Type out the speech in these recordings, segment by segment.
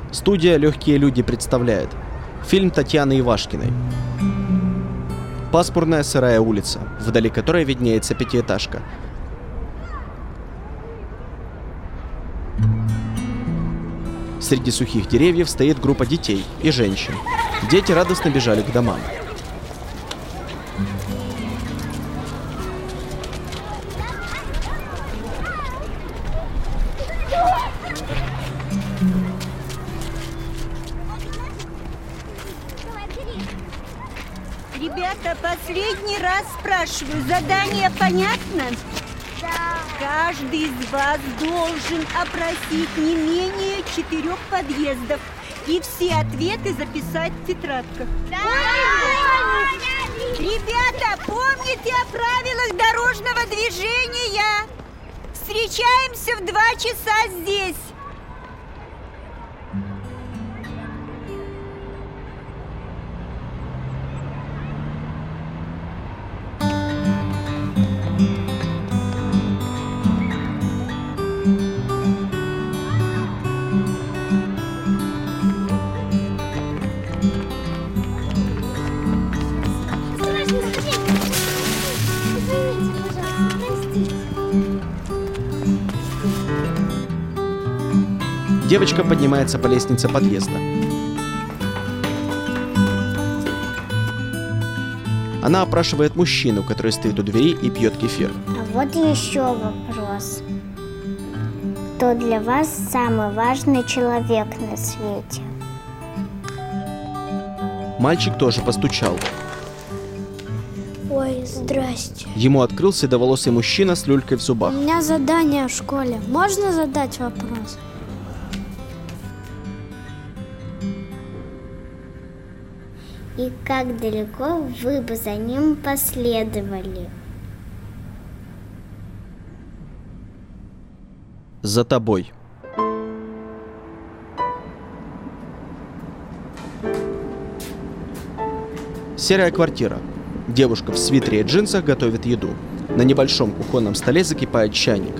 Студия «Легкие люди» представляет фильм Татьяны Ивашкиной. Пасмурная сырая улица, вдали которой виднеется пятиэтажка. Среди сухих деревьев стоит группа детей и женщин. Дети радостно бежали к домам. Ребята, последний раз спрашиваю, задание понятно? Да. Каждый из вас должен опросить не менее 4 подъездов и все ответы записать в тетрадках. Да. Ребята, помните о правилах дорожного движения? Встречаемся в 2 часа здесь. Девочка поднимается по лестнице подъезда. Она опрашивает мужчину, который стоит у двери и пьет кефир. А вот еще вопрос. Кто для вас самый важный человек на свете? Мальчик тоже постучал. Ой, здрасте. Ему открыл седоволосый мужчина с люлькой в зубах. У меня задание в школе. Можно задать вопрос? И как далеко вы бы за ним последовали? За тобой. Серая квартира. Девушка в свитере и джинсах готовит еду. На небольшом кухонном столе закипает чайник.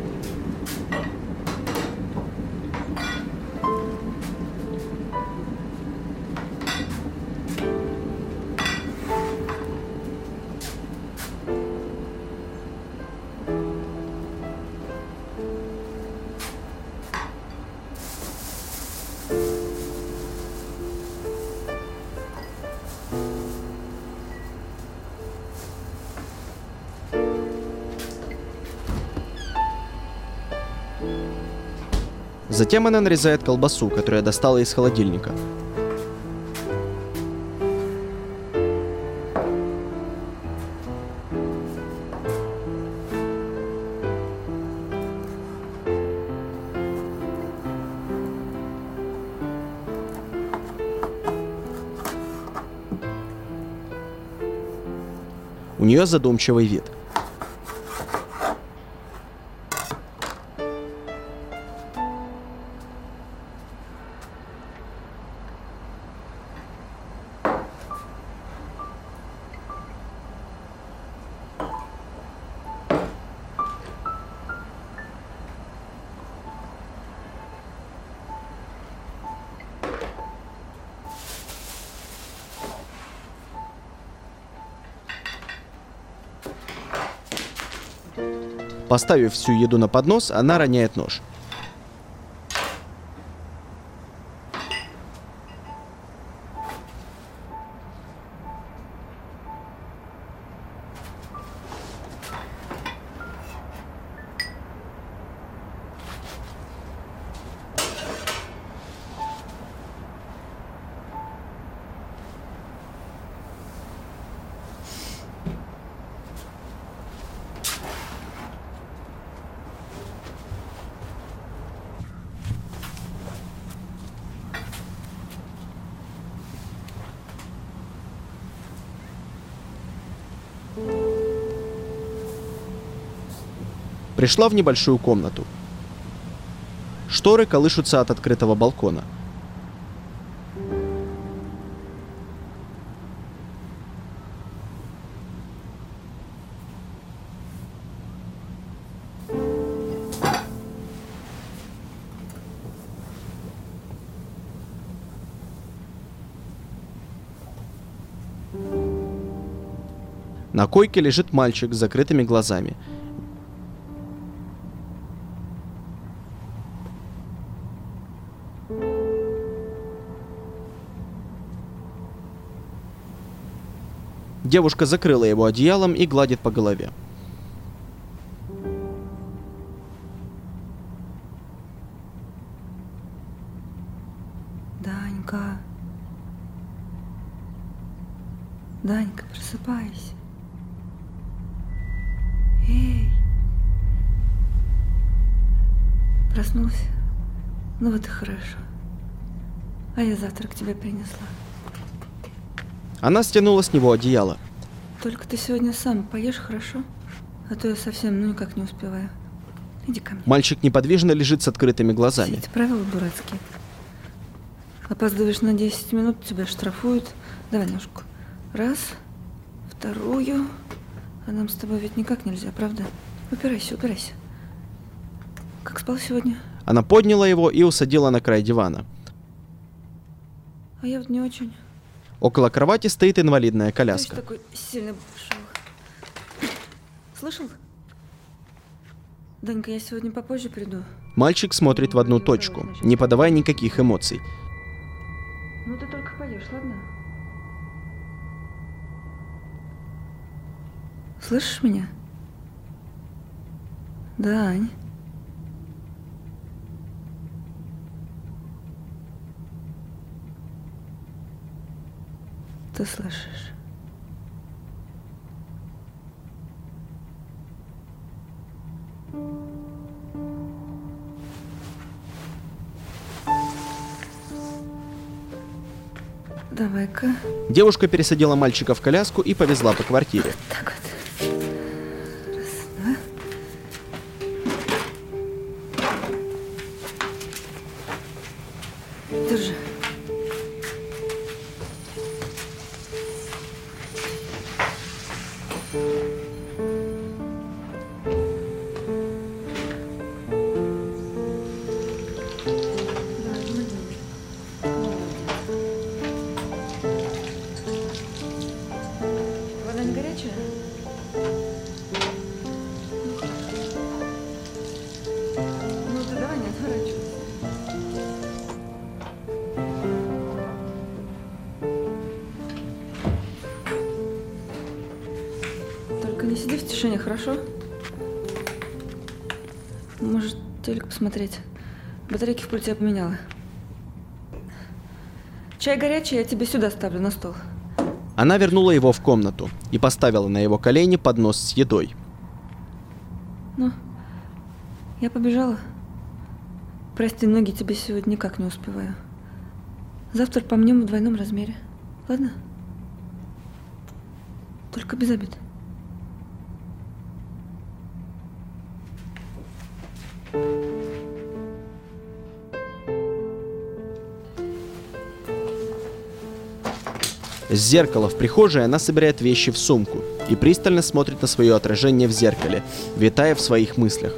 Затем она нарезает колбасу, которую достала из холодильника. У нее задумчивый вид. Поставив всю еду на поднос, она роняет нож. Пришла в небольшую комнату. Шторы колышутся от открытого балкона. На койке лежит мальчик с закрытыми глазами. Девушка закрыла его одеялом и гладит по голове. Данька. Данька, просыпайся. Эй. Проснулся? Ну вот и хорошо. А я завтрак тебе принесла. Она стянула с него одеяло. Только ты сегодня сам поешь, хорошо? А то я совсем, никак не успеваю. Иди ко мне. Мальчик неподвижно лежит с открытыми Все глазами. эти правила дурацкие. Опаздываешь на 10 минут, тебя штрафуют. Давай ножку. Раз, вторую. А нам с тобой ведь никак нельзя, правда? Упирайся, упирайся. Как спал сегодня? Она подняла его и усадила на край дивана. А я вот не очень. Около кровати стоит инвалидная Ты коляска. что такой сильно шел? Слышал? Данька, я сегодня попозже приду. Мальчик смотрит в одну точку, не подавая никаких эмоций. Ну ты только поешь, ладно? Слышишь меня? Дань. Ты слышишь? Давай-ка. Девушка пересадила мальчика в коляску и повезла по квартире. Так вот. Раз, два. Держи. Вода не горячая? Ну ты давай, не отворачивайся. Только не сиди в тишине, хорошо? Может, телек посмотреть? Батарейки в пульте я поменяла. Чай горячий, я тебе сюда ставлю на стол. Она вернула его в комнату и поставила на его колени поднос с едой. Ну, я побежала. Прости, ноги тебе сегодня никак не успеваю. Завтра помнем в двойном размере. Ладно? Только без обид. С зеркала в прихожей она собирает вещи в сумку и пристально смотрит на свое отражение в зеркале, витая в своих мыслях.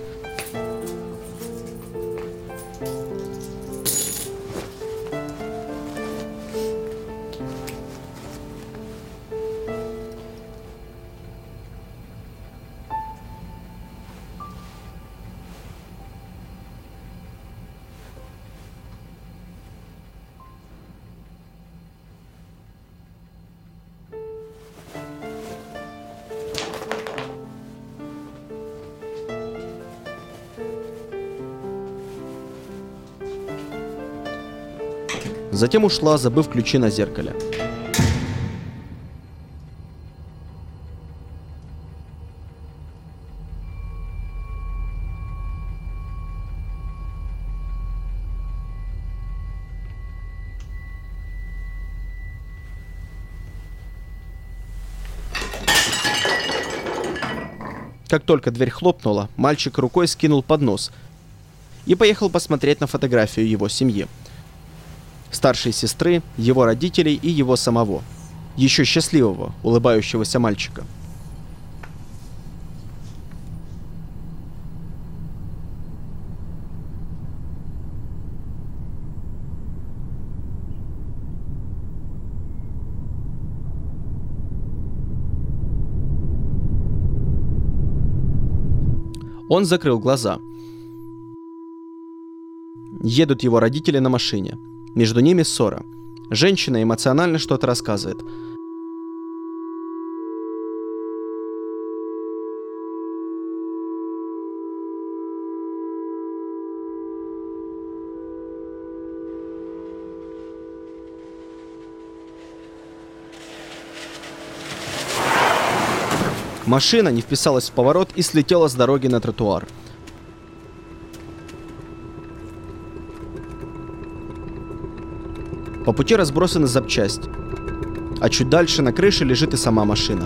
Затем ушла, забыв ключи на зеркале. Как только дверь хлопнула, мальчик рукой скинул поднос и поехал посмотреть на фотографию его семьи. Старшей сестры, его родителей и его самого. Еще счастливого, улыбающегося мальчика. Он закрыл глаза. Едут его родители на машине. Между ними ссора. Женщина эмоционально что-то рассказывает. Машина не вписалась в поворот и слетела с дороги на тротуар. По пути разбросаны запчасти, а чуть дальше на крыше лежит и сама машина.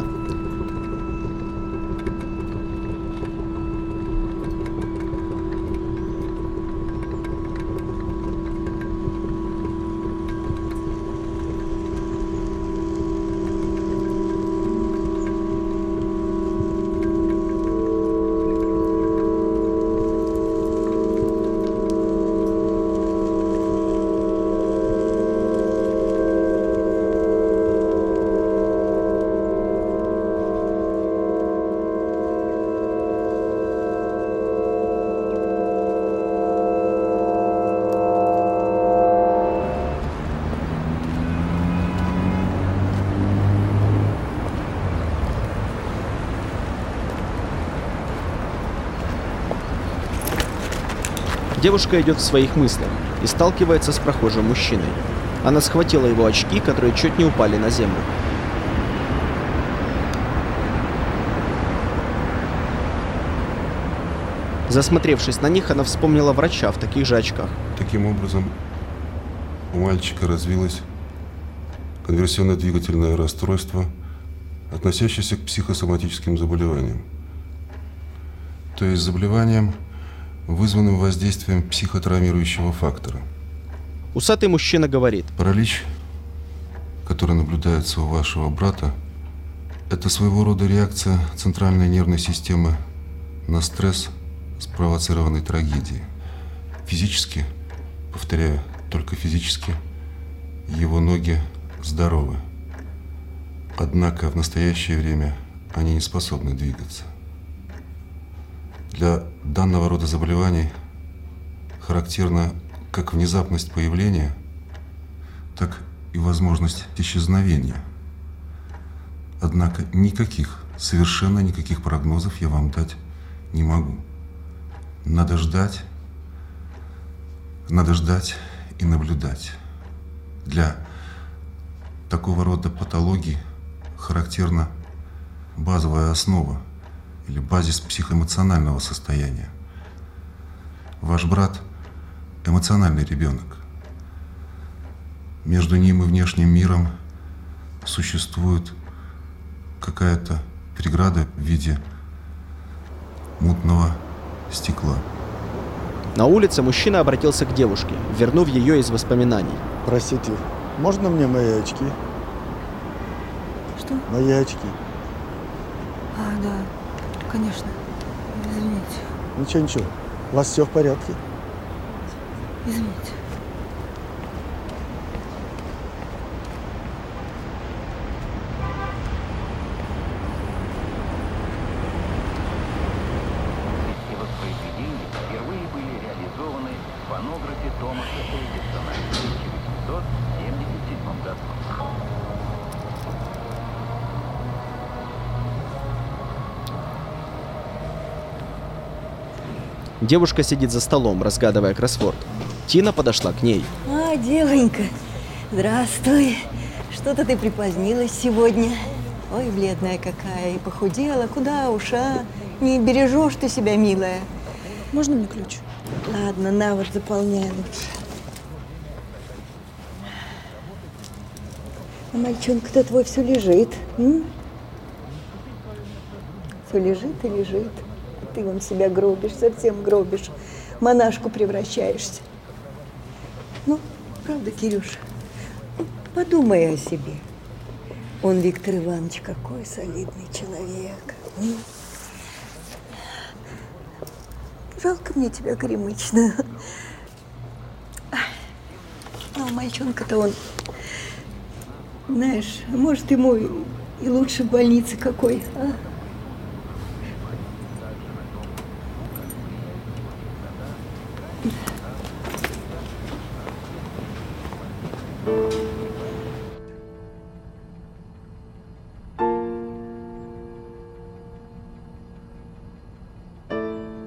Девушка идет в своих мыслях и сталкивается с прохожим мужчиной. Она схватила его очки, которые чуть не упали на землю. Засмотревшись на них, она вспомнила врача в таких же очках. Таким образом, у мальчика развилось конверсионно-двигательное расстройство, относящееся к психосоматическим заболеваниям. То есть заболеваниям, вызванным воздействием психотравмирующего фактора. Усатый мужчина говорит: паралич, который наблюдается у вашего брата, это своего рода реакция центральной нервной системы на стресс, спровоцированной трагедией. Физически, повторяю, только физически, его ноги здоровы. Однако в настоящее время они не способны двигаться. Для данного рода заболеваний характерна как внезапность появления, так и возможность исчезновения. Однако совершенно никаких прогнозов я вам дать не могу. Надо ждать и наблюдать. Для такого рода патологий характерна базовая основа или базис психоэмоционального состояния. Ваш брат – эмоциональный ребенок. Между ним и внешним миром существует какая-то преграда в виде мутного стекла. На улице мужчина обратился к девушке, вернув ее из воспоминаний. Простите, можно мне мои очки? Что? Мои очки. А, да, конечно. Извините. Ничего. У вас все в порядке? Извините. Эти воспроизведения впервые были реализованы в фонографе Томаса Эдисона в 1877 году. Девушка сидит за столом, разгадывая кроссворд. Тина подошла к ней. А, девонька, здравствуй. Что-то ты припозднилась сегодня. Ой, бледная какая, и похудела. Куда уж, а? Не бережешь ты себя, милая. Можно мне ключ? Ладно, на вот, заполняй лучше. А мальчонка-то твой все лежит. Все лежит и лежит. Ты вон себя гробишь, совсем гробишь. Монашку превращаешься. Ну, правда, Кирюша, подумай о себе. Он, Виктор Иванович, какой солидный человек. Жалко мне тебя, Горемычна. А мальчонка-то он, знаешь, может, ему и лучше в больнице какой, а?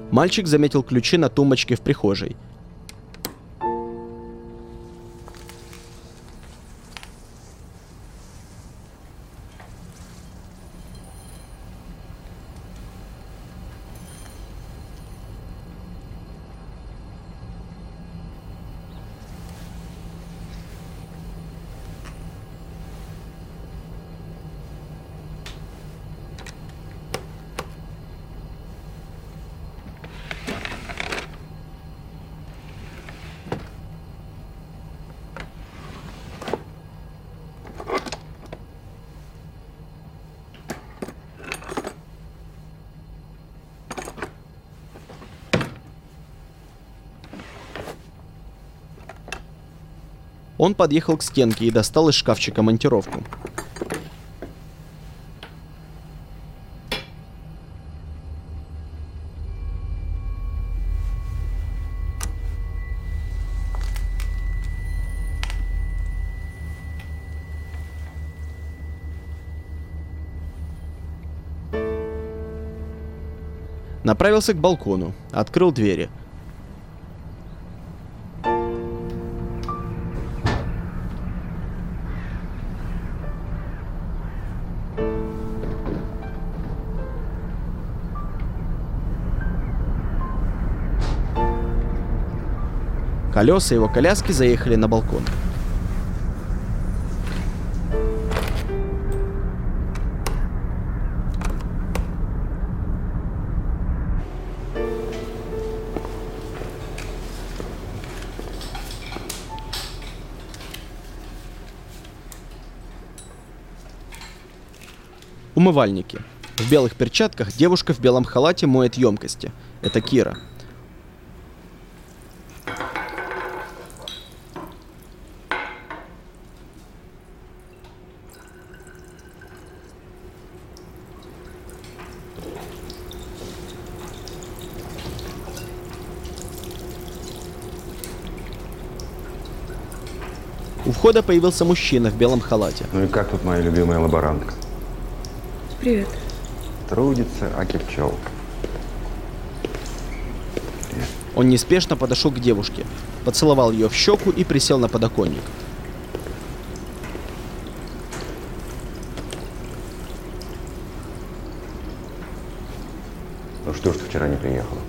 Мальчик заметил ключи на тумбочке в прихожей. Он подъехал к стенке и достал из шкафчика монтировку. Направился к балкону, открыл двери. Колеса его коляски заехали на балкон. Умывальники. В белых перчатках девушка в белом халате моет емкости. Это Кира. У входа появился мужчина в белом халате. Ну и как тут моя любимая лаборантка? Привет. Трудится, аки пчелка. Он неспешно подошел к девушке, поцеловал ее в щеку и присел на подоконник. Ну что ж ты вчера не приехала?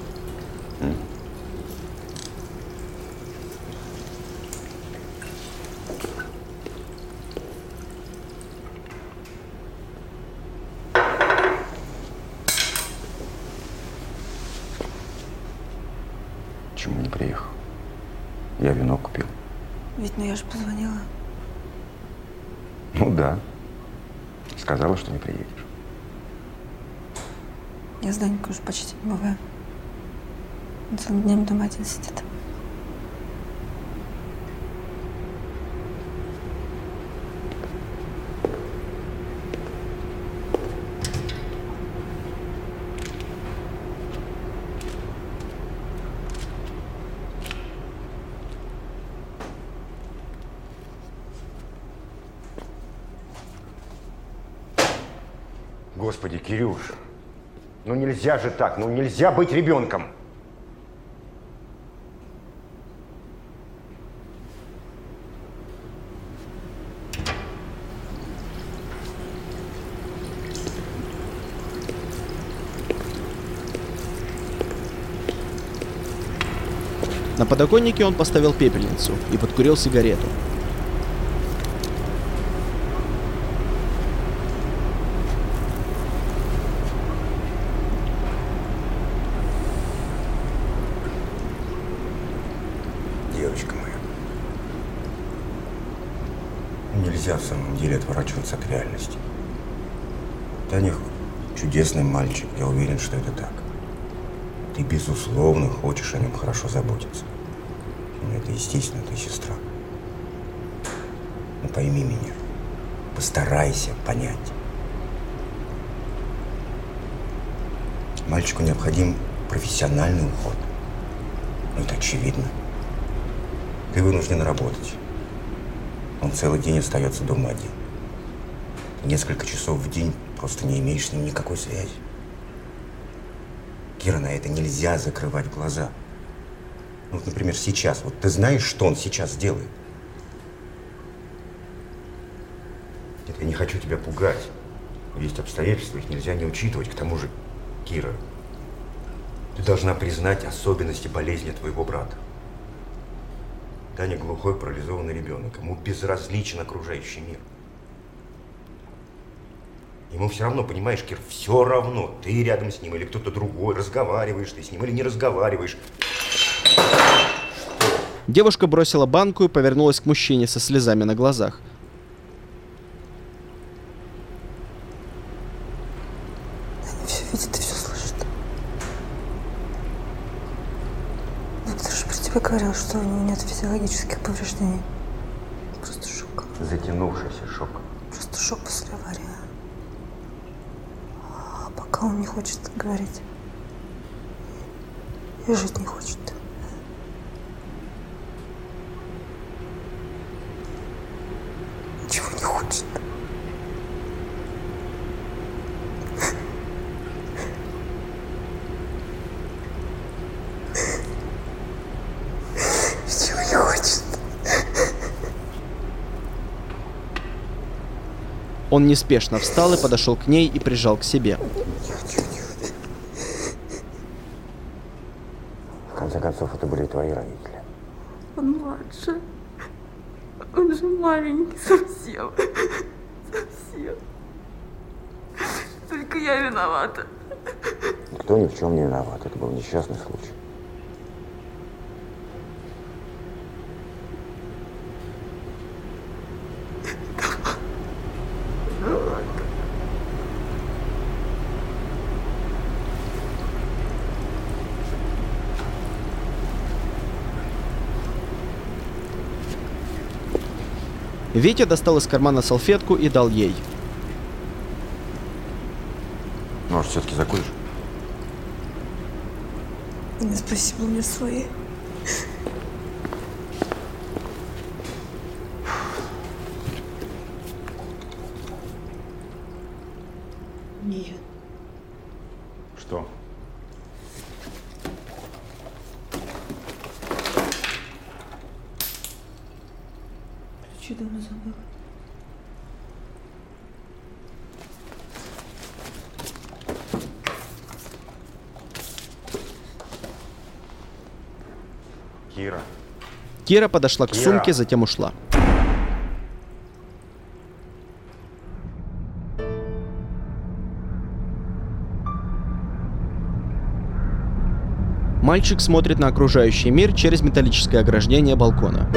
Почему не приехал? Я вино купил. Ведь ну я же позвонила. Ну да. Сказала, что не приедешь. Я с Данькой уже почти не бываю. Он целыми днями дома один сидит. Господи, Кирюш, ну нельзя же так, ну нельзя быть ребенком. На подоконнике он поставил пепельницу и подкурил сигарету. Девочка моя, нельзя в самом деле отворачиваться от реальности. Таня чудесный мальчик, я уверен, что это так. Ты, безусловно, хочешь о нем хорошо заботиться. Но это естественно, ты сестра. Но пойми меня, постарайся понять. Мальчику необходим профессиональный уход. Ну, это очевидно. Ты вынужден работать. Он целый день остается дома один. Ты несколько часов в день просто не имеешь с ним никакой связи. Кира, на это нельзя закрывать глаза. Ну, вот, например, сейчас. Вот ты знаешь, что он сейчас делает? Нет, я не хочу тебя пугать. Есть обстоятельства, их нельзя не учитывать. К тому же, Кира, ты должна признать особенности болезни твоего брата. Даня глухой, парализованный ребенок. Ему безразличен окружающий мир. Ему все равно, понимаешь, Кир, все равно, ты рядом с ним или кто-то другой, разговариваешь ты с ним или не разговариваешь. Девушка бросила банку и повернулась к мужчине со слезами на глазах. Даня все видит и все слышит. Доктор же про тебя говорил, что у него нет физиологических повреждений. Просто шок. Затянувшийся шок. Просто шок после аварии. А пока он не хочет говорить. И жить не хочет. Ничего не хочет. Ничего не хочет. Он неспешно встал и подошел к ней и прижал к себе. В конце концов, это были твои родители. Он младше. Он же маленький совсем. Совсем. Только я виновата. Никто ни в чем не виноват. Это был несчастный случай. Витя достал из кармана салфетку и дал ей. Может, все-таки закуришь? Не, спасибо, у меня свои. Нет. Что? Ключи дома забыла. Кира. Кира подошла к Кира. сумке, затем ушла. Мальчик смотрит на окружающий мир через металлическое ограждение балкона.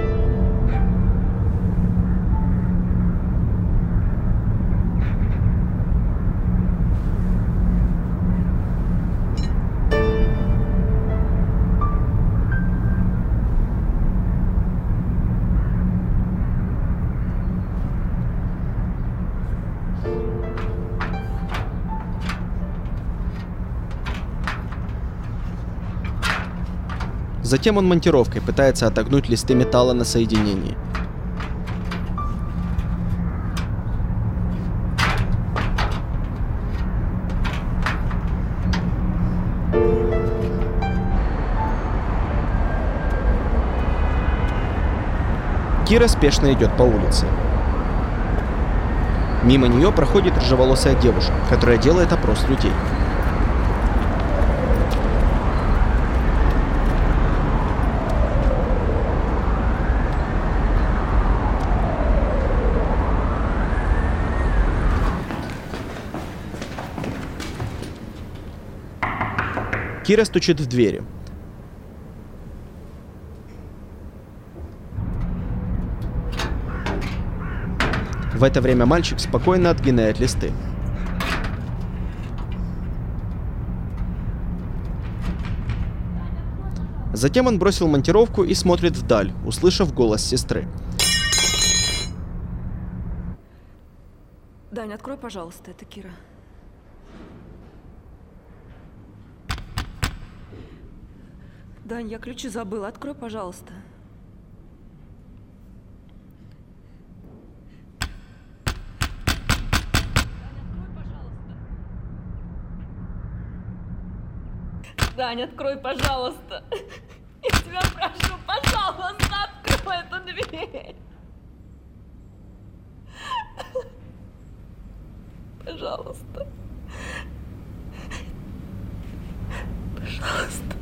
Затем он монтировкой пытается отогнуть листы металла на соединении. Кира спешно идет по улице. Мимо нее проходит рыжеволосая девушка, которая делает опрос людей. Кира стучит в двери. В это время мальчик спокойно отгоняет листы. Затем он бросил монтировку и смотрит вдаль, услышав голос сестры. Дань, открой, пожалуйста, это Кира. Дань, я ключи забыла. Открой, пожалуйста. Дань, открой, пожалуйста. Я тебя прошу, пожалуйста, открой эту дверь. Пожалуйста. Пожалуйста.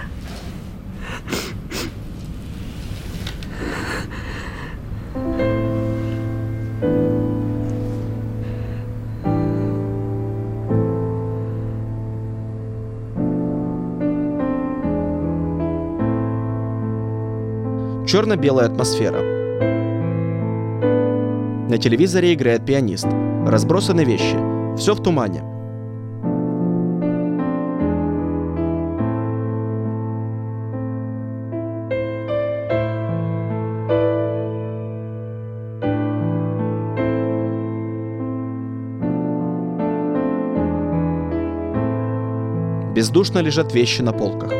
Черно-белая атмосфера. На телевизоре играет пианист. Разбросаны вещи. Все в тумане. Бездушно лежат вещи на полках.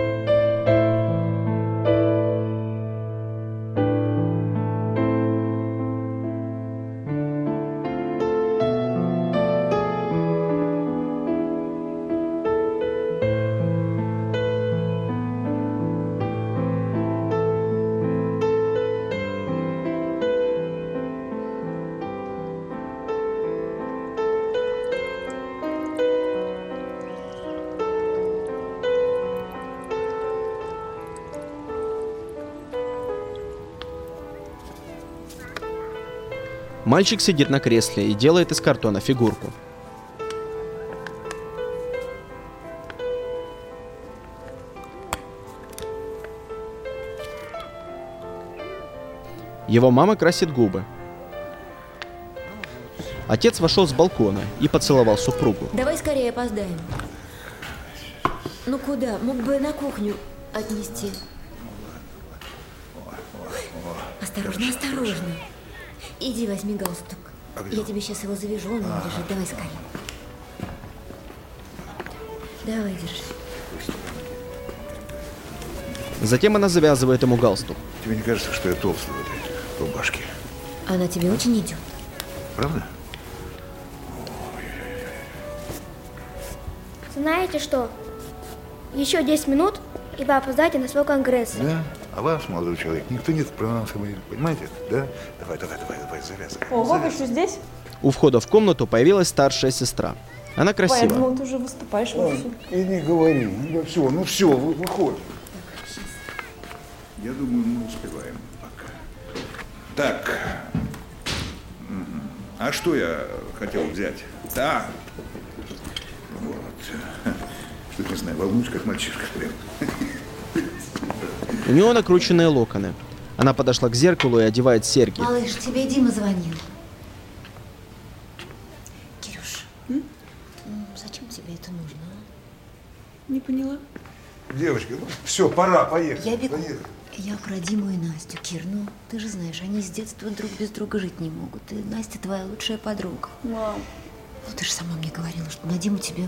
Мальчик сидит на кресле и делает из картона фигурку. Его мама красит губы. Отец вошел с балкона и поцеловал супругу. Давай скорее, опоздаем. Ну куда? Мог бы на кухню отнести. Осторожно, осторожно. Иди возьми галстук. Я тебе сейчас его завяжу, он лежит. Давай скорее. Давай, держи. Затем она завязывает ему галстук. Тебе не кажется, что я толстый в этой рубашке? Она тебе очень идет. Правда? Знаете что? Еще 10 минут, и вы опоздаете на свой конгресс. Да? А вас, молодой человек, никто не про нас говорит. Понимаете? Да? Давай, завязывай. Ого, вы что здесь? У входа в комнату появилась старшая сестра. Она Я красива. думала, ты уже выступаешь вовсю. И не говори. Ну все, выходим. Я думаю, мы успеваем пока. Так. А что я хотел взять? Да. Вот. Что-то не знаю, волнуюсь, как мальчишка прям. У него накрученные локоны. Она подошла к зеркалу и одевает серьги. Малыш, тебе Дима звонил. Кирюш, зачем тебе это нужно? Не поняла. Девочки, ну все, пора, поехали. Я бегу. Я про Диму и Настю. Кир, ну ты же знаешь, они с детства друг без друга жить не могут. И Настя твоя лучшая подруга. Мам. Ну ты же сама мне говорила, что на Диму тебе...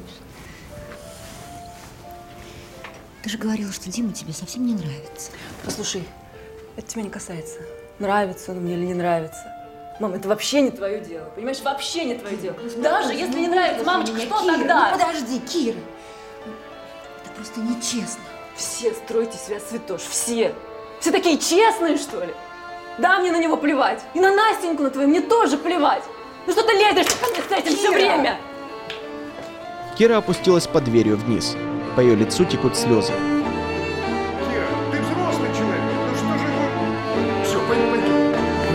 Ты же говорила, что Дима тебе совсем не нравится. Послушай, это тебя не касается. Нравится он мне или не нравится. Мам, это вообще не твое дело. Понимаешь, вообще не твое дело. Даже если не нравится, мамочка, что Кира, тогда? Ну подожди, Кира. Это просто нечестно. Все строите себя святош, все. Все такие честные, что ли? Да, мне на него плевать. И на Настеньку на твою мне тоже плевать. Ну что ты лезешь ко мне с этим все время? Кира опустилась под дверью вниз. По ее лицу текут слезы. Кира, ты взрослый человек. Ну что же вы... Все, пойдем.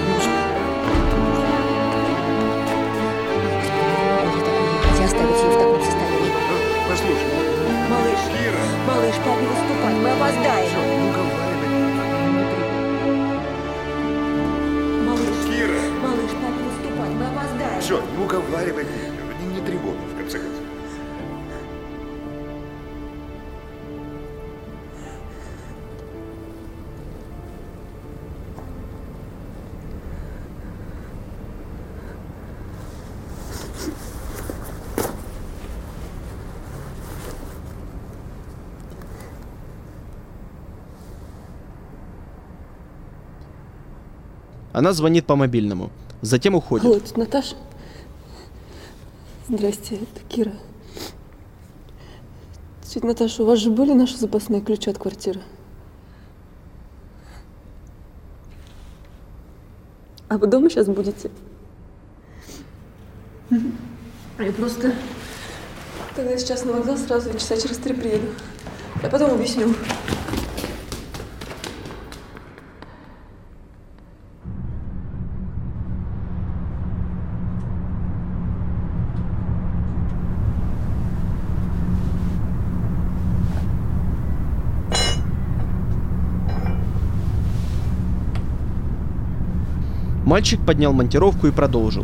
Нельзя оставить ее в таком состоянии. Послушай. Малыш, Кира. малыш, папе выступать, мы опоздаем. Все, ну Малыш, Кира. малыш, папе выступать, мы опоздаем. Все, не уговаривай. Не тревогу, в конце концов. Она звонит по мобильному. Затем уходит. Алло, это Наташа? Здрасте, это Кира. Тетя Наташа, у вас же были наши запасные ключи от квартиры? А вы дома сейчас будете? Я просто... Тогда сейчас на вокзал сразу часа через 3 приеду. Я потом объясню. Мальчик поднял монтировку и продолжил.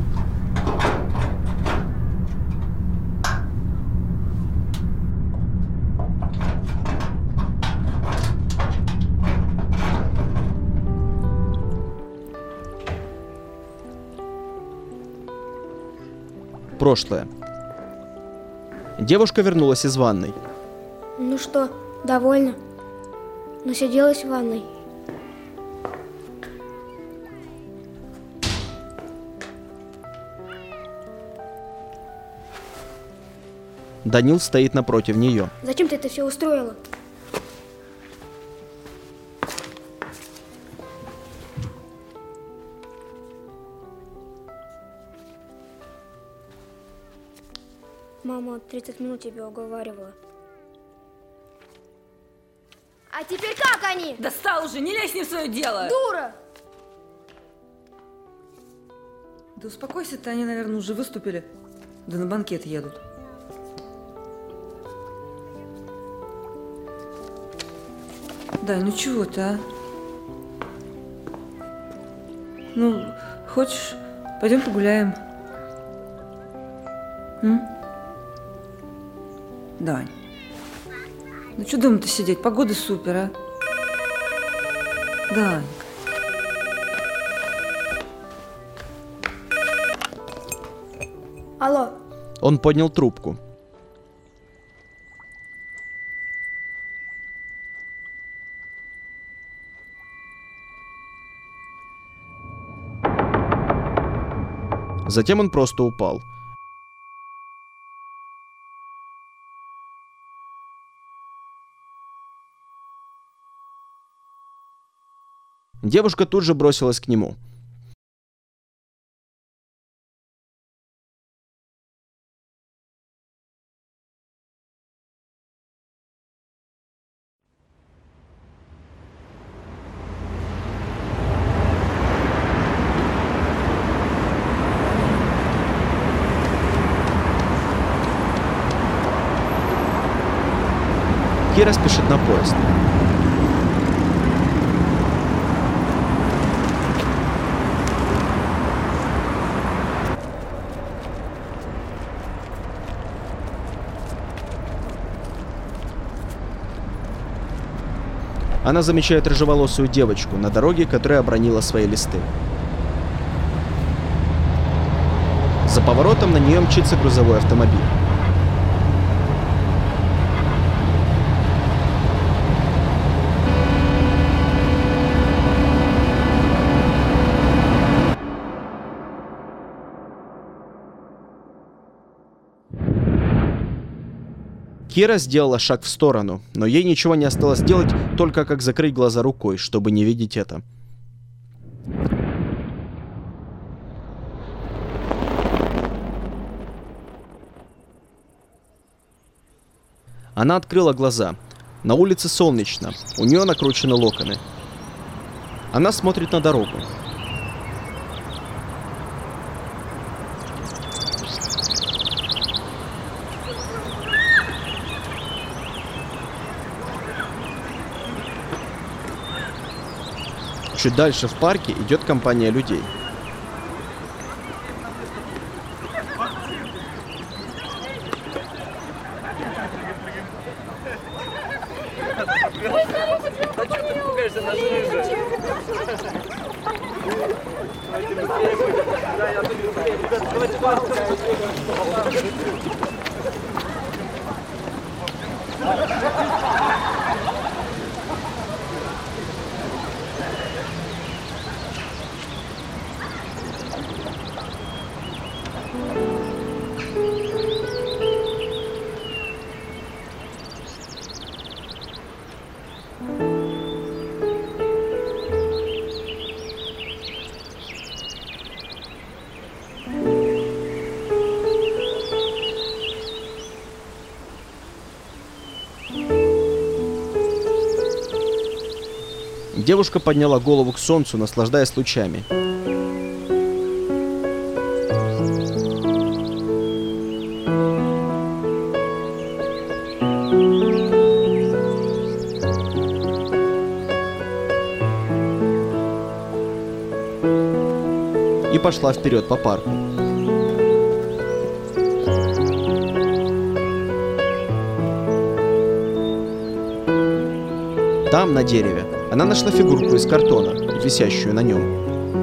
Прошлое. Девушка вернулась из ванной. Ну что, довольна? Насиделась в ванной. Данил стоит напротив нее. Зачем ты это все устроила? Мама 30 минут тебя уговаривала. А теперь как они? Достал уже, не лезь не в свое дело! Дура! Да успокойся-то, они, наверное, уже выступили. Да на банкет едут. Да, ну чего ты, а? Ну, хочешь, пойдем погуляем? Дань. Ну что дома-то сидеть? Погода супер, а? Дань. Алло. Он поднял трубку. Затем он просто упал. Девушка тут же бросилась к нему. Кира спешит на поезд. Она замечает рыжеволосую девочку на дороге, которая обронила свои листы. За поворотом на нее мчится грузовой автомобиль. Кира сделала шаг в сторону, но ей ничего не осталось делать, только как закрыть глаза рукой, чтобы не видеть это. Она открыла глаза. На улице солнечно, у нее накручены локоны. Она смотрит на дорогу. Чуть дальше в парке идет компания людей. Девушка подняла голову к солнцу, наслаждаясь лучами. И пошла вперед по парку. Там, на дереве, она нашла фигурку из картона, висящую на нем.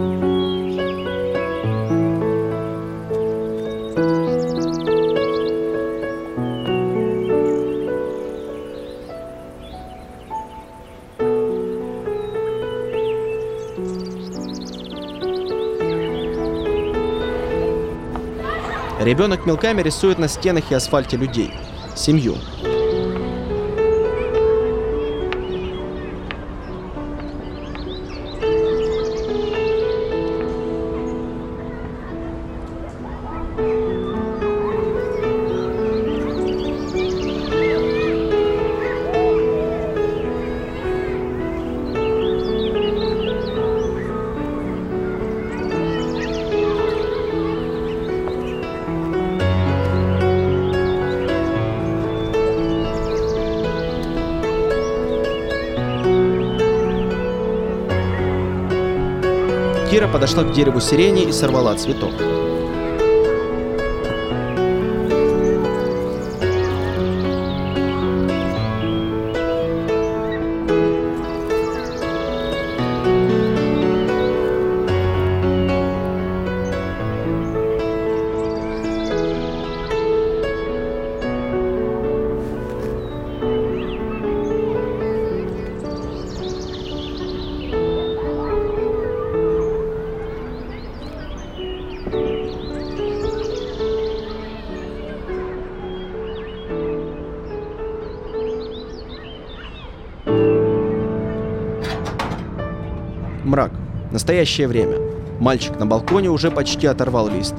Ребенок мелками рисует на стенах и асфальте людей. Семью. Кира подошла к дереву сирени и сорвала цветок. Мрак. Настоящее время. Мальчик на балконе уже почти оторвал лист.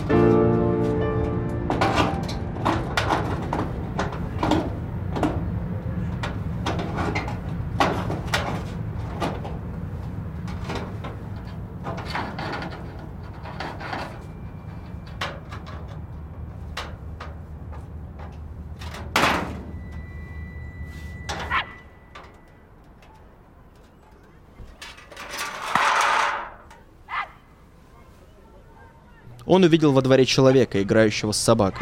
Он увидел во дворе человека, играющего с собакой.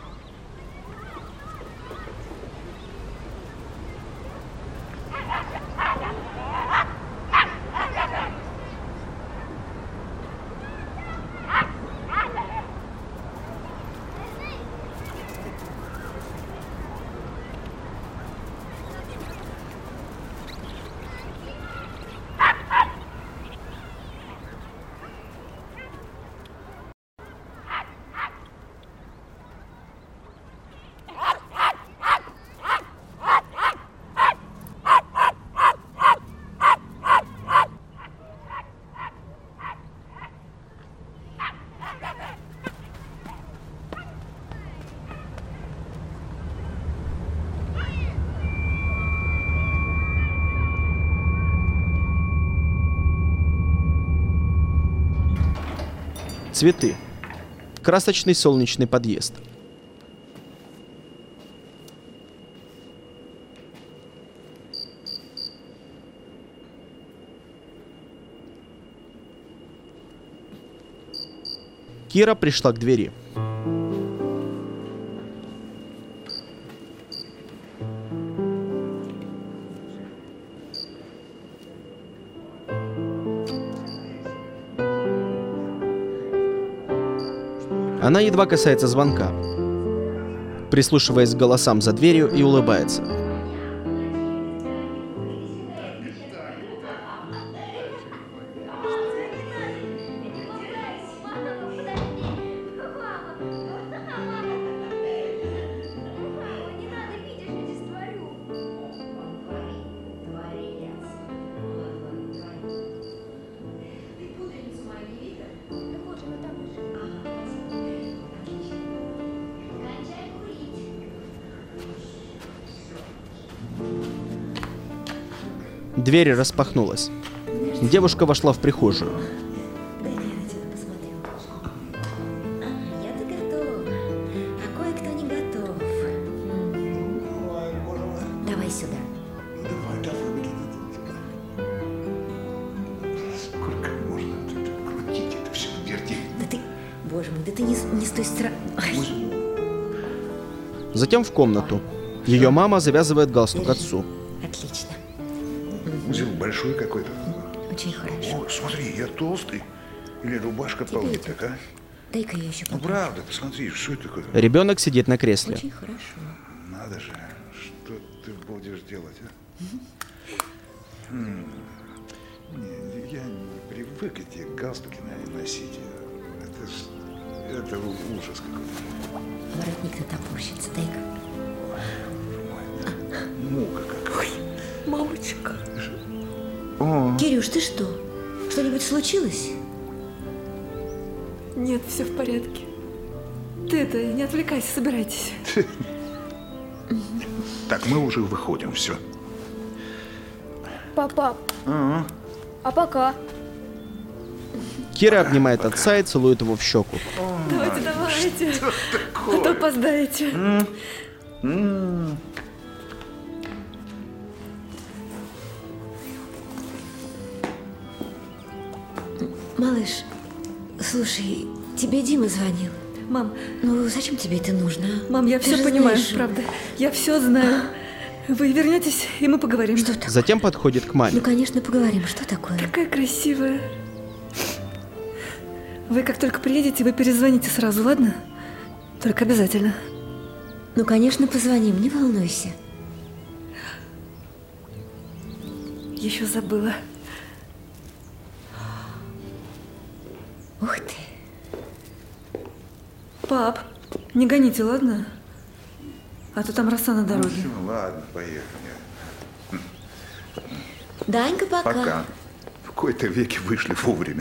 Цветы. Красочный солнечный подъезд. Кира пришла к двери. Она едва касается звонка, прислушиваясь к голосам за дверью, и улыбается. Дверь распахнулась. Девушка вошла в прихожую. Дай я на тебя посмотрю. Я-то готов, а кое-кто не готов. Давай сюда. Сколько можно крутить это все, вертеть? Да ты, боже мой, да ты не с той стороны. Затем в комнату. Ее мама завязывает галстук отцу. Отлично. Узел большой какой-то. Очень хорошо. О, смотри, я толстый. Или рубашка полнит так, а? Дай-ка я еще Ну правда, посмотри, что это такое? Ребенок сидит на кресле. Очень хорошо. Надо же, что ты будешь делать, а? Не, я не привык эти галстуки носить. Это ужас какой-то. Воротник-то топорщится, дай-ка. Мука какая. Мамочка. Кирюш, ты что? Что-нибудь случилось? Нет, все в порядке. Ты это, не отвлекайся, собирайтесь. Так, мы уже выходим, все. Папа, Ага. а пока? Кира обнимает отца и целует его в щеку. Давайте. А то опоздаете. Малыш, слушай, тебе Дима звонил. Мам. Ну, зачем тебе это нужно? Мам, я Ты все же понимаю, знаешь, правда. Я все знаю. Вы вернетесь, и мы поговорим. Что такое? Затем подходит к маме. Ну, конечно, поговорим. Что такое? Какая красивая. Вы как только приедете, вы перезвоните сразу, ладно? Только обязательно. Ну, конечно, позвоним, не волнуйся. Еще забыла. Ух ты. Пап, не гоните, ладно? А то там роса на дороге. Ну, все, ладно, поехали. Данька, пока. Пока. В кои-то веки вышли вовремя.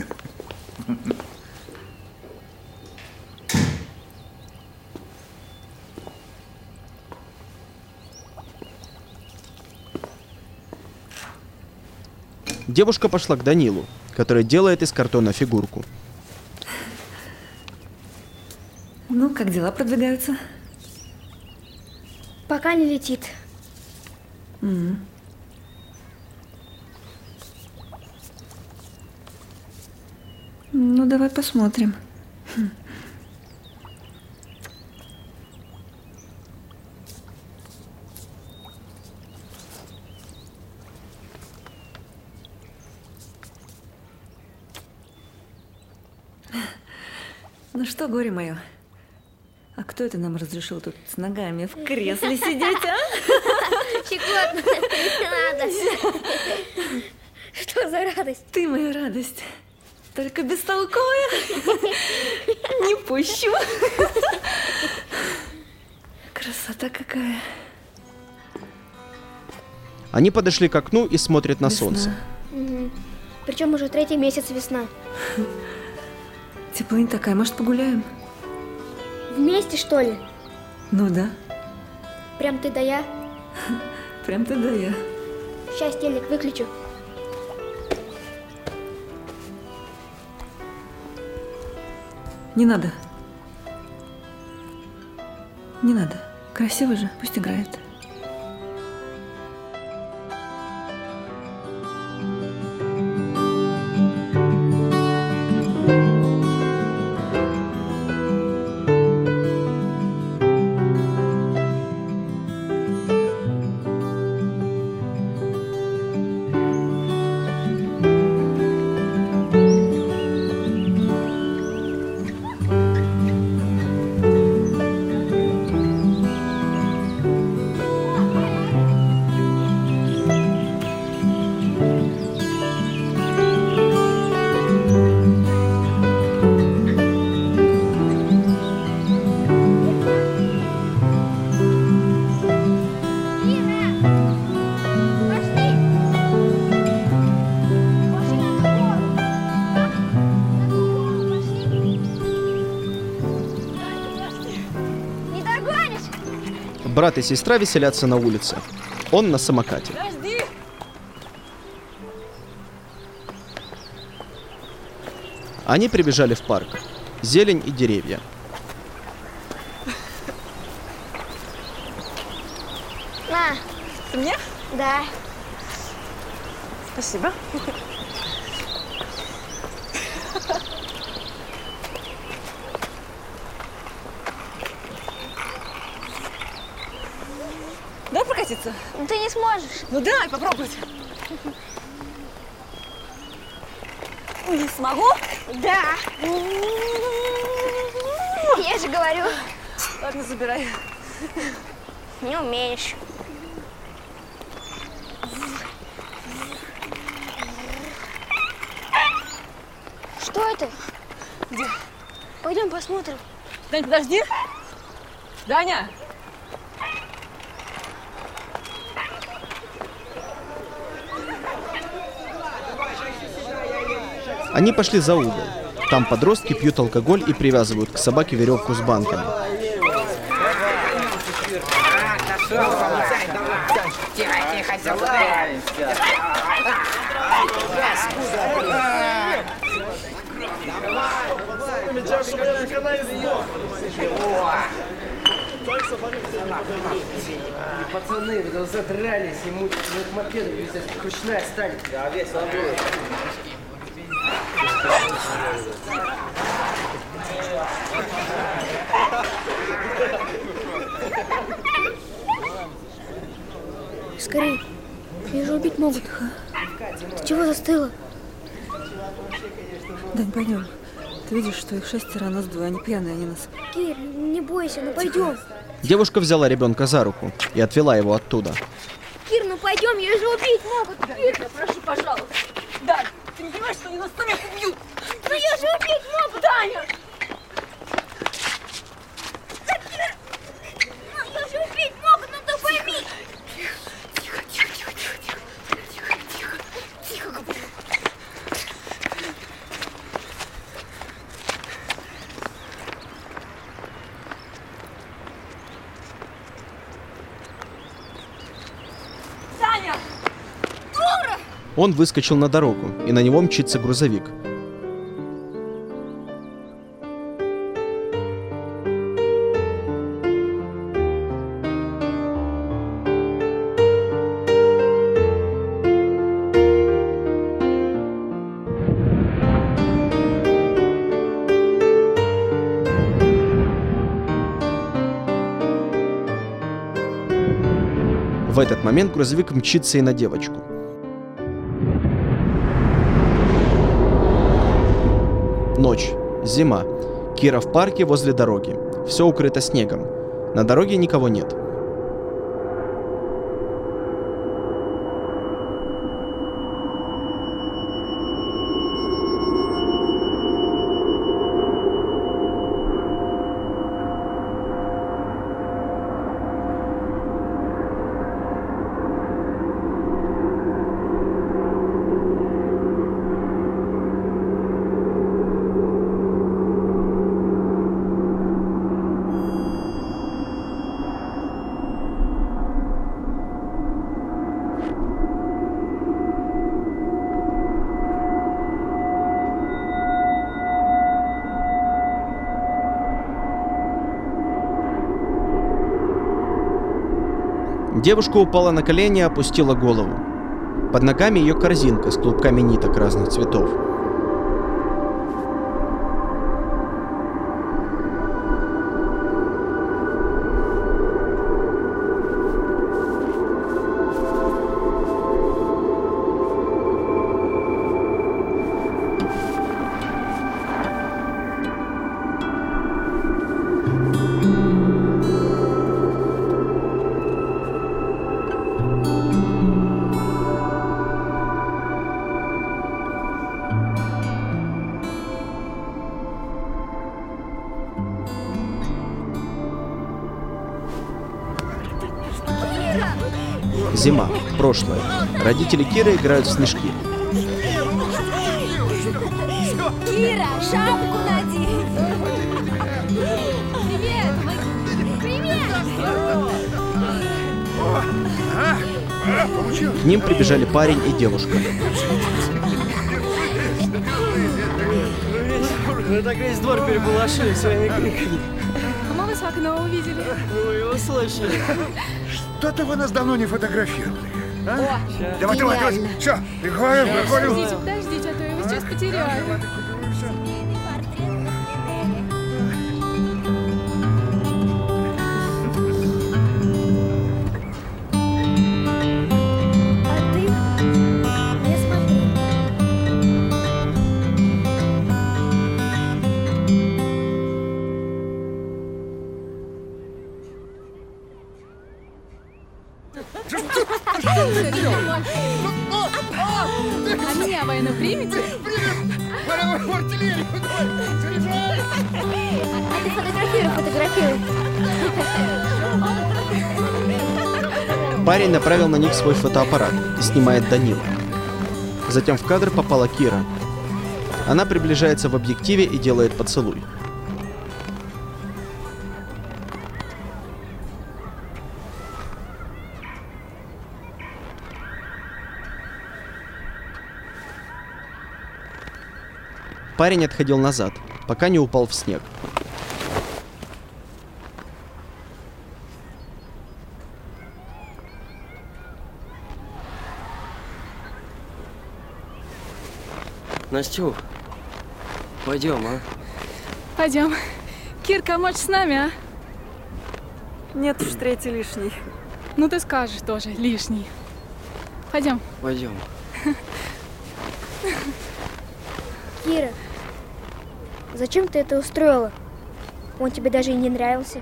Девушка пошла к Данилу, который делает из картона фигурку. Ну, как дела продвигаются? Пока не летит. Ну, давай посмотрим. Ну что, горе мое? А кто это нам разрешил тут с ногами в кресле сидеть, а? Щекотно, не надо. Что за радость? Ты моя радость. Только бестолковая. Не пущу. Красота какая. Они подошли к окну и смотрят на Весна. солнце. Угу. Причем уже 3-й месяц весна. Теплынь такая, может, погуляем? Вместе, что ли? Ну да. Прям ты да я. Прям ты да я. Сейчас телек выключу. Не надо. Не надо. Красиво же, пусть играет. Брат и сестра веселятся на улице. Он на самокате. Подожди! Они прибежали в парк. Зелень и деревья. На. Ты мне? Да. Спасибо. Дай прокатиться. Ну ты не сможешь. Ну дай попробовать. Не смогу? Да. Я же говорю. Ладно, забирай. Не умеешь. Что это? Где? Пойдем посмотрим. Дань, подожди. Даня! Они пошли за угол. Там подростки пьют алкоголь и привязывают к собаке веревку с банками. Пацаны, вы задрались, ему мопеды везде кручная сталь. Да, весело будет. Скорей. Ее же убить могут. Ты чего застыла? Дань, пойдем. Ты видишь, что их 6, а нас 2, они пьяные, они нас... Кир, не бойся, ну пойдем. Девушка взяла ребенка за руку и отвела его оттуда. Кир, ну пойдем, ее же убить могут. Кир, прошу, пожалуйста. Да, ты не понимаешь, что они нас самих убьют? Ну ее же убить могут. Таня! Да, Кир! Ну ее же убить могут, ну ты пойми. Тихо, тихо, тихо, тихо, тихо, тихо, тихо, тихо. Таня! Дура! Он выскочил на дорогу, и на него мчится грузовик. В этот момент грузовик мчится и на девочку. Ночь. Зима. Кира в парке возле дороги. Все укрыто снегом. На дороге никого нет. Девушка упала на колени и опустила голову. Под ногами ее корзинка с клубками ниток разных цветов. Зима. Прошлое. Родители Киры играют в снежки. Кира, шапку надень. Привет. Привет. К ним прибежали парень и девушка. Мы так весь двор переполошили своими криками. А мы вас в окно увидели. Вы его слышали. Что-то вы нас давно не фотографировали. А? О, давай. Все, приходим. Подождите, а то я его сейчас потеряю. А меня военно примете? В артиллерию! Заряжай! А ты фотографируй. Парень направил на них свой фотоаппарат и снимает Данила. Затем в кадр попала Кира. Она приближается в объективе и делает поцелуй. Парень отходил назад, пока не упал в снег. Настюх, пойдем, а? Пойдем. Кирка, можешь с нами, а? Нет уж, третий лишний. Ну ты скажешь тоже, лишний. Пойдем. Пойдем. Кира, зачем ты это устроила? Он тебе даже и не нравился.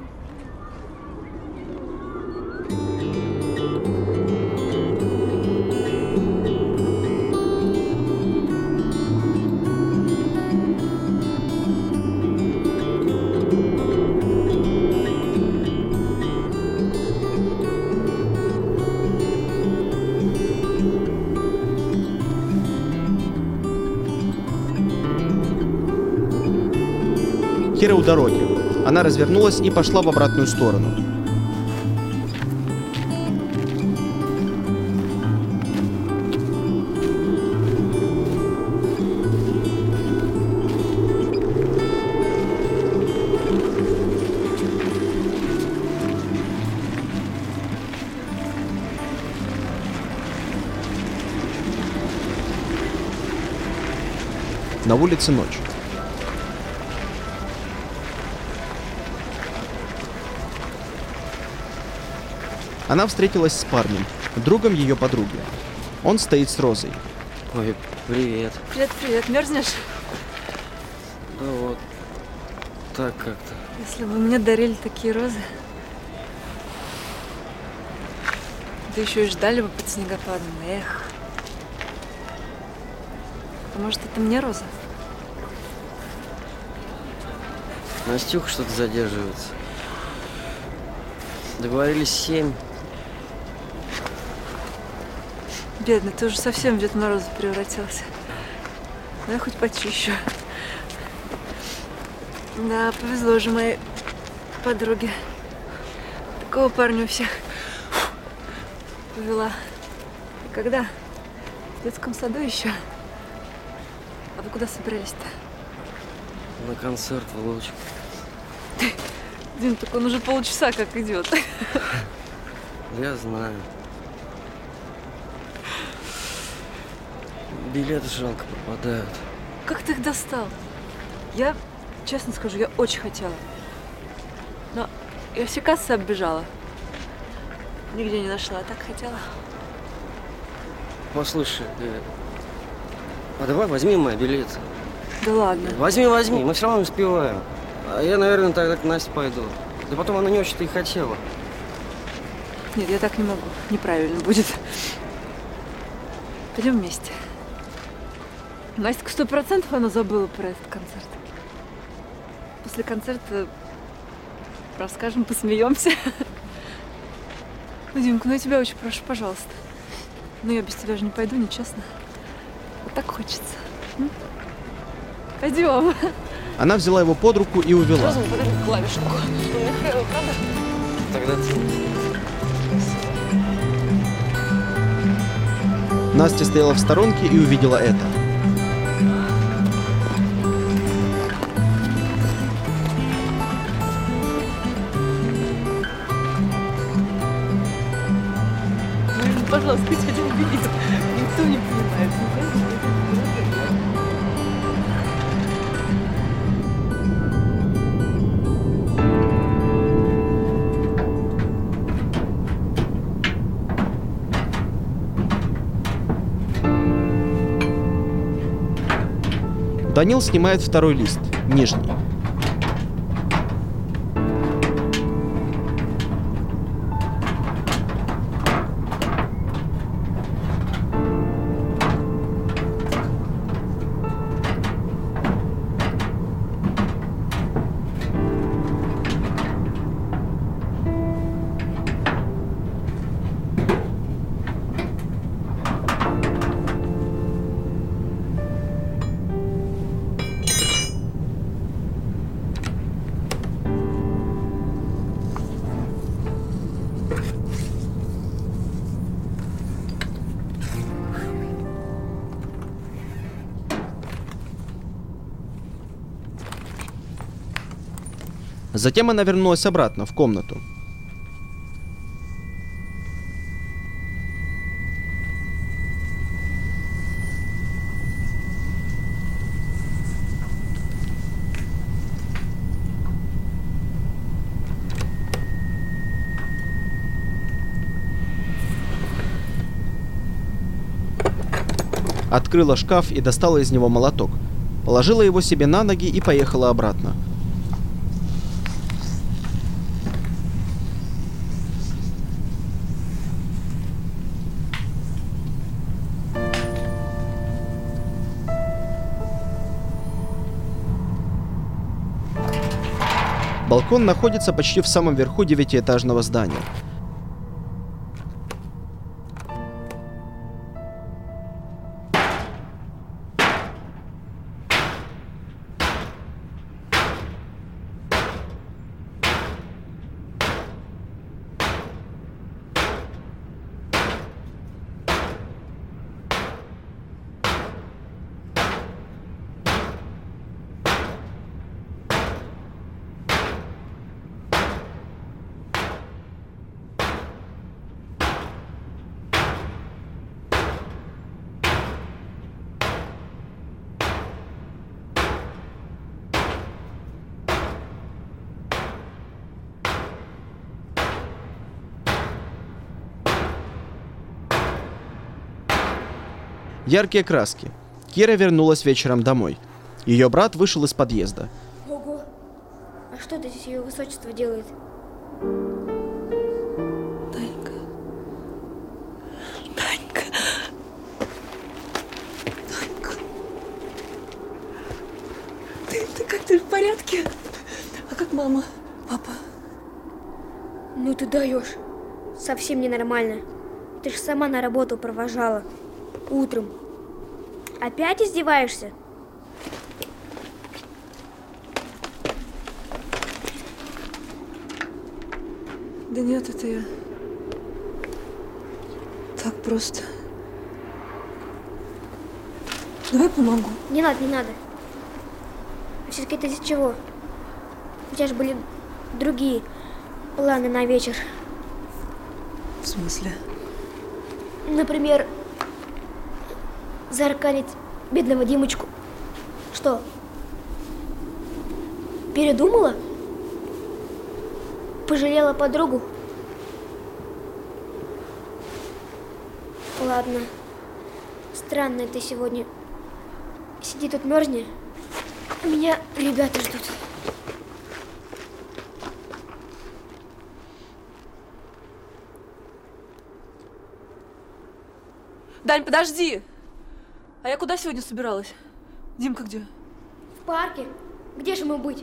Кира у дороги. Она развернулась и пошла в обратную сторону. На улице ночь. Она встретилась с парнем, другом ее подруги. Он стоит с Розой. Ой, привет. Привет, мерзнешь? Да вот, так как-то. Если бы мне дарили такие розы. Да еще и ждали бы под снегопадом. Эх. А может, это мне роза? Настюха что-то задерживается. Договорились 7. Бедный, ты уже совсем в Дед Мороза превратился. Ну, я хоть почищу. Да, повезло же моей подруге. Такого парня у всех повела. И когда? В детском саду еще? А вы куда собирались-то? На концерт в Луч. Дим, так он уже полчаса как идет. Я знаю. Билеты жалко пропадают. Как ты их достал? Я, честно скажу, я очень хотела. Но я все кассы оббежала. Нигде не нашла, а так хотела. Послушай, а давай возьми мои билеты. Да ладно. Возьми, мы все равно успеваем. А я, наверное, тогда к Насте пойду. Да потом она не очень-то и хотела. Нет, я так не могу. Неправильно будет. Пойдем вместе. Настя, 100% она забыла про этот концерт. После концерта расскажем, посмеемся. Ну, Димка, ну я тебя очень прошу, пожалуйста. Ну я без тебя же не пойду, нечестно. Вот так хочется. Пойдем. Она взяла его под руку и увела. Сразу подарю клавишку. Правда? Тогда ты... Настя стояла в сторонке и увидела это. пожалуйста, дядя, убери. Никто не понимает. Данил снимает второй лист, нижний. Затем она вернулась обратно в комнату. Открыла шкаф и достала из него молоток. Положила его себе на ноги и поехала обратно. Балкон находится почти в самом верху 9-этажного здания. Яркие краски. Кира вернулась вечером домой. Ее брат вышел из подъезда. Ого! А что здесь ее высочество делает? Танька. Танька. Танька. Ты как, ты в порядке? А как мама? Папа? Ну ты даешь. Совсем ненормально. Ты ж сама на работу провожала. Утром. Опять издеваешься? Да нет, это я. Так просто. Давай помогу. Не надо, не надо. А все-таки это из-за чего? У тебя же были другие планы на вечер. В смысле? Например, заарканить бедного Димочку. Что? Передумала? Пожалела подругу? Ладно. Странно ты сегодня. Сиди тут, мерзни. Меня ребята ждут. Дань, подожди! А я куда сегодня собиралась? Димка где? В парке. Где же мы быть?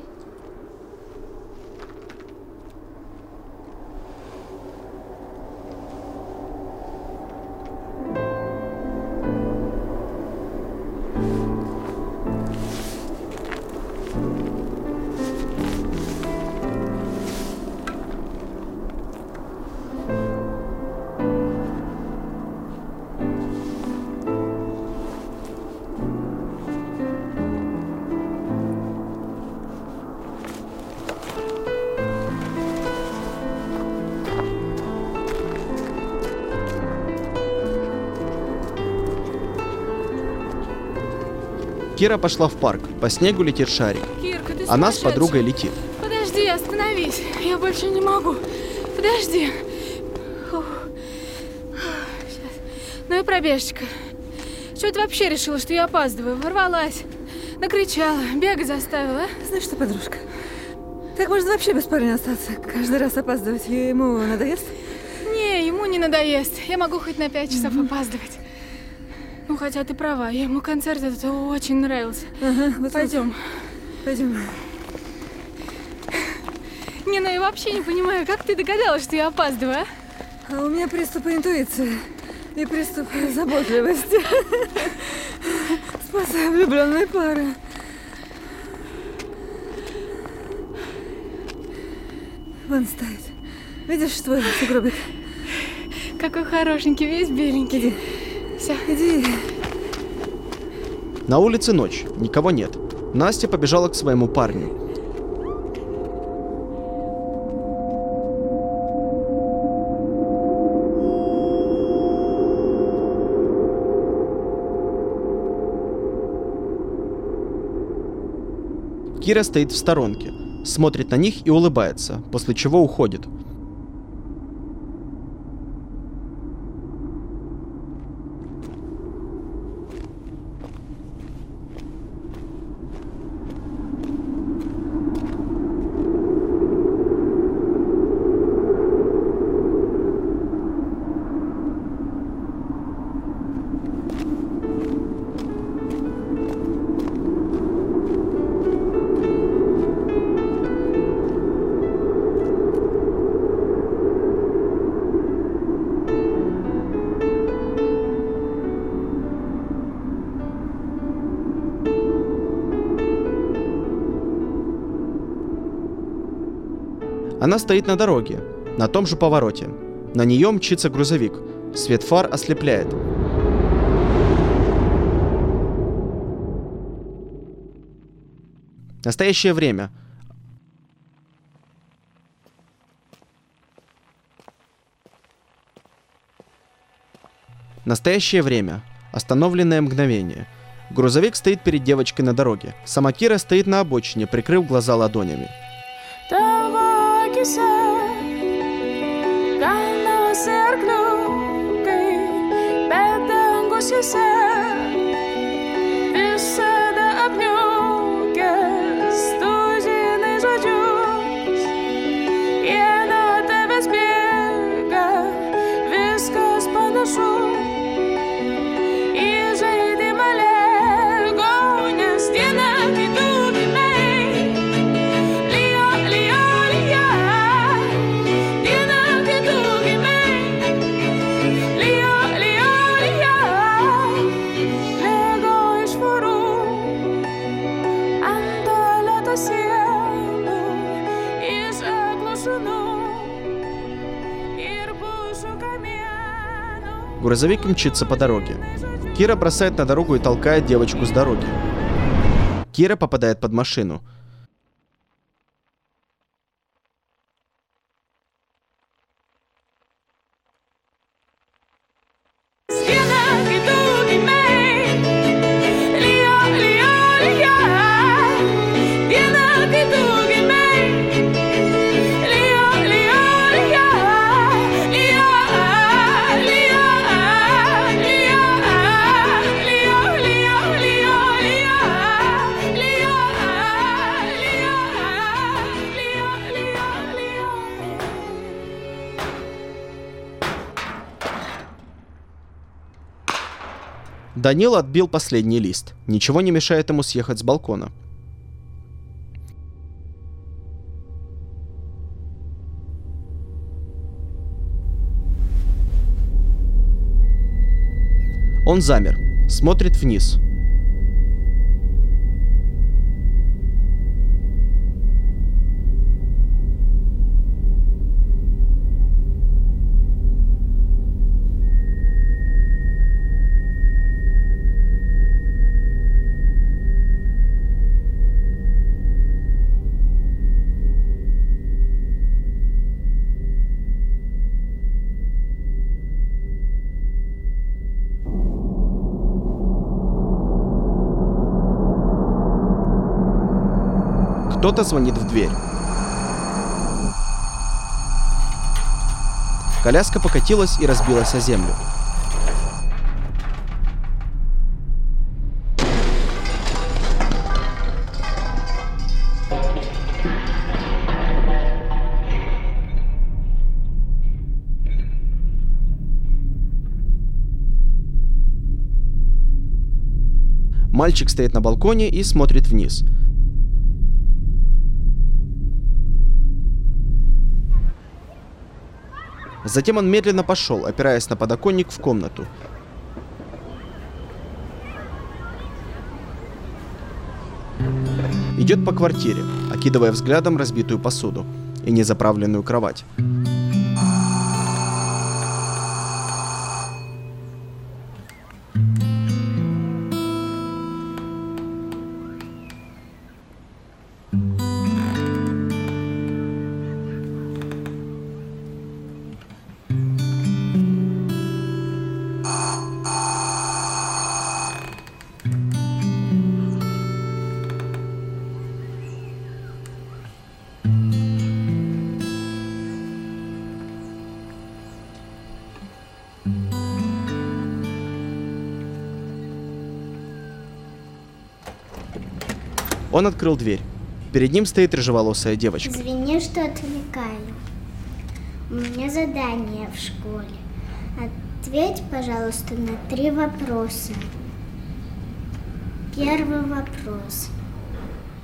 Кира пошла в парк. По снегу летит шарик. Кирка, ты Она с сумасшедшая. подругой летит. Подожди, остановись. Я больше не могу. Подожди. Фух. Сейчас. Ну и пробежечка. Чего ты вообще решила, что я опаздываю? Ворвалась. Накричала, бегать заставила, а? Знаешь что, подружка, так можно вообще без парня остаться. Каждый раз опаздывать. Ему надоест? Не, ему не надоест. Я могу хоть на 5 часов опаздывать. Ну, хотя ты права, ему концерт этот очень нравился. Ага, вот пойдем. Пойдем. Не, ну я вообще не понимаю, как ты догадалась, что я опаздываю, а? А у меня приступы интуиции и приступ заботливости. Спасай влюбленные пары. Вон стоит. Видишь твой сугробик? Какой хорошенький, весь беленький. Иди. Все. Иди. На улице ночь, никого нет. Настя побежала к своему парню. Кира стоит в сторонке, смотрит на них и улыбается, после чего уходит. Она стоит на дороге, на том же повороте. На нее мчится грузовик. Свет фар ослепляет. Настоящее время. Настоящее время. Остановленное мгновение. Грузовик стоит перед девочкой на дороге. Сама Кира стоит на обочине, прикрыв глаза ладонями. Грузовик мчится по дороге. Кира бросает на дорогу и толкает девочку с дороги. Кира попадает под машину. Данил отбил последний лист. Ничего не мешает ему съехать с балкона. Он замер, смотрит вниз. Кто-то звонит в дверь. Коляска покатилась и разбилась о землю. Мальчик стоит на балконе и смотрит вниз. Затем он медленно пошел, опираясь на подоконник, в комнату. Идет по квартире, окидывая взглядом разбитую посуду и незаправленную кровать. Он открыл дверь. Перед ним стоит рыжеволосая девочка. Извини, что отвлекаю. У меня задание в школе. Ответь, пожалуйста, на 3 вопроса. Первый вопрос.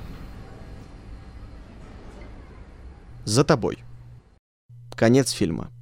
За тобой. Конец фильма.